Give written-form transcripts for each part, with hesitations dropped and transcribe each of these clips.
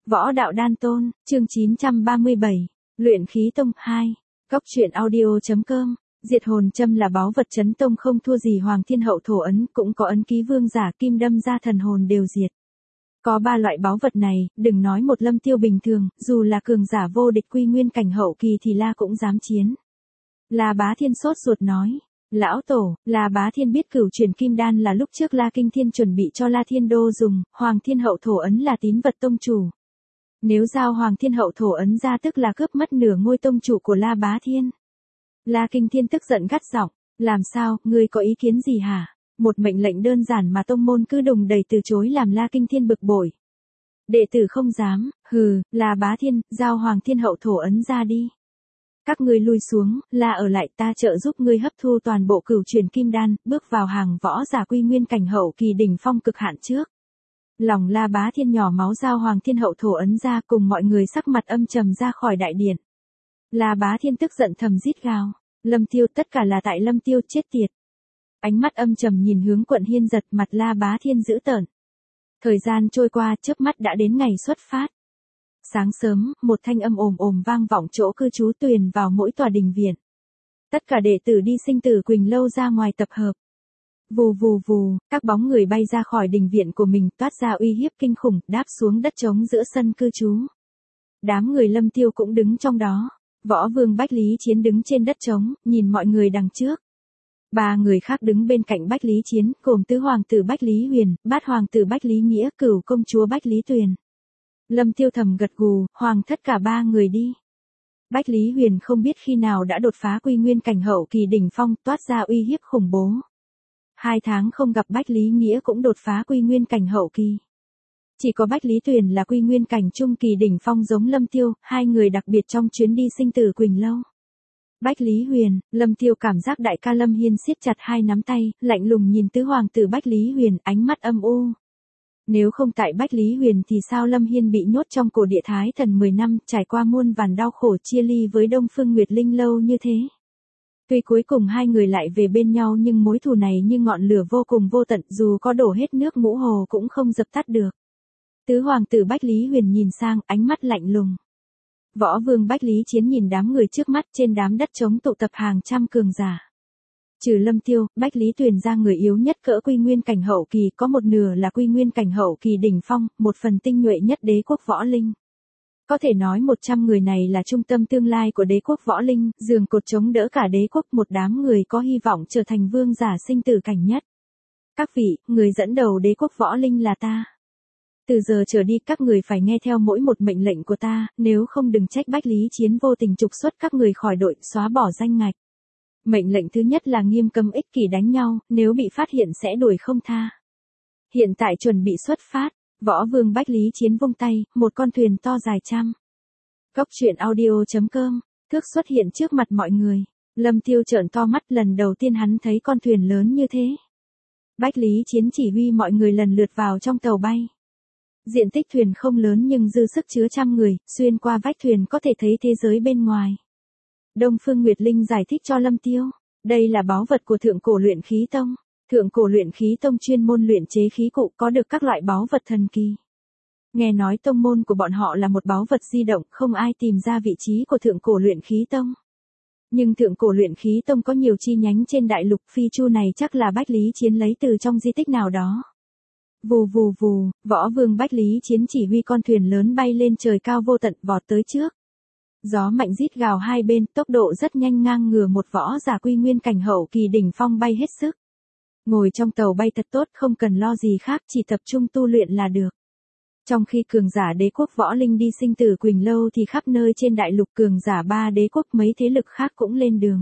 Võ đạo đan tôn, chương 937, luyện khí tông 2, Cốc truyện audio.com, diệt hồn châm là báu vật chấn tông không thua gì Hoàng Thiên Hậu thổ ấn, cũng có ấn ký vương giả kim đâm ra thần hồn đều diệt. Có 3 loại báu vật này, đừng nói một Lâm Tiêu bình thường, dù là cường giả vô địch quy nguyên cảnh hậu kỳ thì La cũng dám chiến. La Bá Thiên sốt ruột nói. Lão tổ, La Bá Thiên biết cửu truyền kim đan là lúc trước La Kinh Thiên chuẩn bị cho La Thiên Đô dùng, Hoàng Thiên Hậu thổ ấn là tín vật tông chủ. Nếu giao Hoàng Thiên Hậu thổ ấn ra tức là cướp mất nửa ngôi tông chủ của La Bá Thiên. La Kinh Thiên tức giận gắt giọng, làm sao, ngươi có ý kiến gì hả? Một mệnh lệnh đơn giản mà tông môn cứ đùng đầy từ chối làm La Kinh Thiên bực bội. Đệ tử không dám, hừ, La Bá Thiên, giao Hoàng Thiên Hậu thổ ấn ra đi. Các ngươi lui xuống, La ở lại ta trợ giúp ngươi hấp thu toàn bộ cửu truyền kim đan, bước vào hàng võ giả quy nguyên cảnh hậu kỳ đỉnh phong cực hạn trước. Lòng La Bá Thiên nhỏ máu giao Hoàng Thiên Hậu thổ ấn ra cùng mọi người sắc mặt âm trầm ra khỏi đại điện. La Bá Thiên tức giận thầm rít gào, Lâm Tiêu tất cả là tại Lâm Tiêu chết tiệt. Ánh mắt âm trầm nhìn hướng Quận Hiên Giật, mặt La Bá Thiên dữ tợn. Thời gian trôi qua, chớp mắt đã đến ngày xuất phát. Sáng sớm, một thanh âm ồm ồm vang vọng chỗ cư trú Tuyền vào mỗi tòa đình viện. Tất cả đệ tử đi sinh tử Quỳnh Lâu ra ngoài tập hợp. Vù vù vù, các bóng người bay ra khỏi đình viện của mình, toát ra uy hiếp kinh khủng, đáp xuống đất trống giữa sân cư trú. Đám người Lâm Tiêu cũng đứng trong đó. Võ Vương Bách Lý Chiến đứng trên đất trống, nhìn mọi người đằng trước. 3 người khác đứng bên cạnh Bách Lý Chiến, gồm tứ hoàng tử Bách Lý Huyền, bát hoàng tử Bách Lý Nghĩa, cửu công chúa Bách Lý Tuyền. Lâm Tiêu thầm gật gù, hoàng thất cả 3 người đi. Bách Lý Huyền không biết khi nào đã đột phá quy nguyên cảnh hậu kỳ đỉnh phong, toát ra uy hiếp khủng bố. 2 tháng không gặp Bách Lý Nghĩa cũng đột phá quy nguyên cảnh hậu kỳ. Chỉ có Bách Lý Tuyền là quy nguyên cảnh trung kỳ đỉnh phong giống Lâm Tiêu, 2 người đặc biệt trong chuyến đi sinh tử Quỳnh Lâu. Bách Lý Huyền, Lâm Tiêu cảm giác đại ca Lâm Hiên siết chặt 2 nắm tay, lạnh lùng nhìn tứ hoàng tử Bách Lý Huyền, ánh mắt âm u. Nếu không tại Bách Lý Huyền thì sao Lâm Hiên bị nhốt trong cổ địa Thái Thần 10 năm, trải qua muôn vàn đau khổ chia ly với Đông Phương Nguyệt Linh lâu như thế. Tuy cuối cùng 2 người lại về bên nhau nhưng mối thù này như ngọn lửa vô cùng vô tận, dù có đổ hết nước ngũ hồ cũng không dập tắt được. Tứ hoàng tử Bách Lý Huyền nhìn sang, ánh mắt lạnh lùng. Võ Vương Bách Lý Chiến nhìn đám người trước mắt, trên đám đất trống tụ tập hàng trăm cường giả. Trừ Lâm Tiêu, Bách Lý Tuyền ra người yếu nhất cỡ quy nguyên cảnh hậu kỳ, có một nửa là quy nguyên cảnh hậu kỳ đỉnh phong, một phần tinh nhuệ nhất đế quốc võ linh. Có thể nói 100 người này là trung tâm tương lai của đế quốc võ linh, giường cột chống đỡ cả đế quốc, một đám người có hy vọng trở thành vương giả sinh tử cảnh nhất. Các vị, người dẫn đầu đế quốc võ linh là ta. Từ giờ trở đi các người phải nghe theo mỗi một mệnh lệnh của ta, nếu không đừng trách Bách Lý Chiến vô tình trục xuất các người khỏi đội, xóa bỏ danh ngạch. Mệnh lệnh thứ nhất là nghiêm cấm ích kỷ đánh nhau, nếu bị phát hiện sẽ đuổi không tha. Hiện tại chuẩn bị xuất phát, Võ Vương Bách Lý Chiến vung tay, một con thuyền to dài trăm. Cốc truyện audio.com, thước xuất hiện trước mặt mọi người. Lâm Tiêu trợn to mắt, lần đầu tiên hắn thấy con thuyền lớn như thế. Bách Lý Chiến chỉ huy mọi người lần lượt vào trong tàu bay. Diện tích thuyền không lớn nhưng dư sức chứa trăm người, xuyên qua vách thuyền có thể thấy thế giới bên ngoài. Đông Phương Nguyệt Linh giải thích cho Lâm Tiêu, đây là báu vật của Thượng Cổ Luyện Khí Tông. Thượng Cổ Luyện Khí Tông chuyên môn luyện chế khí cụ, có được các loại báu vật thần kỳ. Nghe nói tông môn của bọn họ là một báu vật di động, không ai tìm ra vị trí của Thượng Cổ Luyện Khí Tông. Nhưng Thượng Cổ Luyện Khí Tông có nhiều chi nhánh trên đại lục, phi chu này chắc là Bách Lý Chiến lấy từ trong di tích nào đó. Vù vù vù, Võ Vương Bách Lý Chiến chỉ huy con thuyền lớn bay lên trời cao vô tận, vọt tới trước. Gió mạnh rít gào hai bên, tốc độ rất nhanh, ngang ngửa một võ giả quy nguyên cảnh hậu kỳ đỉnh phong bay hết sức. Ngồi trong tàu bay thật tốt, không cần lo gì khác, chỉ tập trung tu luyện là được. Trong khi cường giả đế quốc võ linh đi sinh tử Quỳnh Lâu thì khắp nơi trên đại lục cường giả 3 đế quốc mấy thế lực khác cũng lên đường.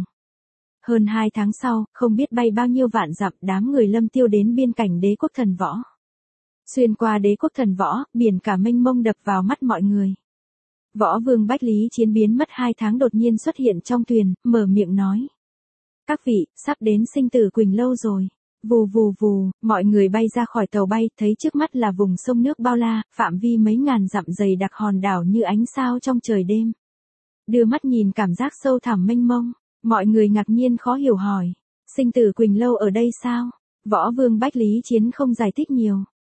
Hơn 2 tháng sau, không biết bay bao nhiêu vạn dặm, đám người Lâm Tiêu đến biên cảnh đế quốc thần võ. Xuyên qua đế quốc thần võ, biển cả mênh mông đập vào mắt mọi người. Võ Vương Bách Lý Chiến biến mất 2 tháng đột nhiên xuất hiện trong thuyền, mở miệng nói. Các vị, sắp đến sinh tử Quỳnh Lâu rồi. Vù vù vù, mọi người bay ra khỏi tàu bay, thấy trước mắt là vùng sông nước bao la, phạm vi mấy ngàn dặm dày đặc hòn đảo như ánh sao trong trời đêm. Đưa mắt nhìn cảm giác sâu thẳm mênh mông, mọi người ngạc nhiên khó hiểu hỏi. Sinh tử Quỳnh Lâu ở đây sao? Võ Vương Bách Lý Chiến không giải thích nhiều.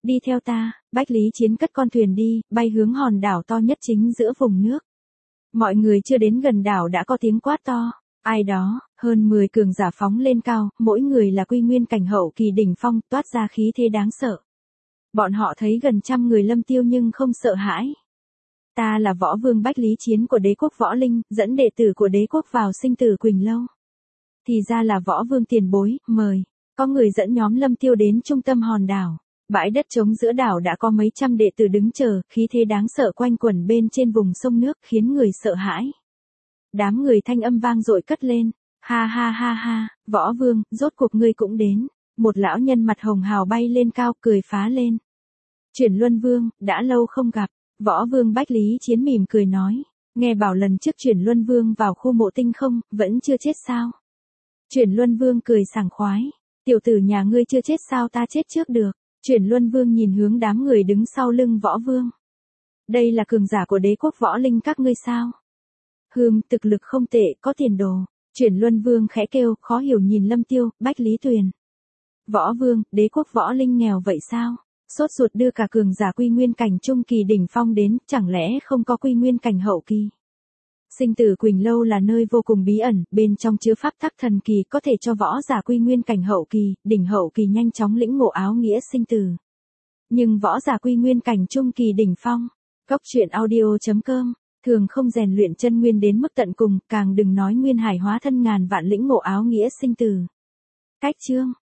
Đi theo ta, Bách Lý Chiến cất con thuyền đi, bay hướng hòn đảo to nhất chính giữa vùng nước. Mọi người chưa đến gần đảo đã có tiếng quát to. Ai đó, hơn 10 cường giả phóng lên cao, mỗi người là quy nguyên cảnh hậu kỳ đỉnh phong, toát ra khí thế đáng sợ. Bọn họ thấy gần trăm người Lâm Tiêu nhưng không sợ hãi. Ta là võ vương Bách Lý Chiến của đế quốc Võ Linh, dẫn đệ tử của đế quốc vào sinh tử Quỳnh Lâu. Thì ra là võ vương tiền bối, mời. Có người dẫn nhóm Lâm Tiêu đến trung tâm hòn đảo. Bãi đất trống giữa đảo đã có mấy trăm đệ tử đứng chờ, khí thế đáng sợ quanh quẩn bên trên vùng sông nước khiến người sợ hãi. Đám người thanh âm vang dội cất lên. Ha ha ha ha, võ vương, rốt cuộc ngươi cũng đến. Một lão nhân mặt hồng hào bay lên cao cười phá lên. Chuyển Luân Vương, đã lâu không gặp. Võ vương Bách Lý Chiến mỉm cười nói. Nghe bảo lần trước Chuyển Luân Vương vào khu mộ tinh không, vẫn chưa chết sao? Chuyển Luân Vương cười sảng khoái. Tiểu tử nhà ngươi chưa chết sao ta chết trước được. Chuyển Luân Vương nhìn hướng đám người đứng sau lưng võ vương. Đây là cường giả của đế quốc Võ Linh các ngươi sao? Thực lực không tệ, có tiền đồ. Chuyển Luân Vương khẽ kêu, khó hiểu nhìn Lâm Tiêu, Bách Lý Tuyền. Võ vương, đế quốc Võ Linh nghèo vậy sao? Sốt ruột đưa cả cường giả quy nguyên cảnh trung kỳ đỉnh phong đến, chẳng lẽ không có quy nguyên cảnh hậu kỳ? Sinh tử Quỳnh Lâu là nơi vô cùng bí ẩn, bên trong chứa pháp tắc thần kỳ có thể cho võ giả quy nguyên cảnh hậu kỳ, đỉnh hậu kỳ nhanh chóng lĩnh ngộ áo nghĩa sinh tử. Nhưng võ giả quy nguyên cảnh trung kỳ đỉnh phong, Cốc truyện audio.com, thường không rèn luyện chân nguyên đến mức tận cùng, càng đừng nói nguyên hải hóa thân ngàn vạn lĩnh ngộ áo nghĩa sinh tử. Cách chương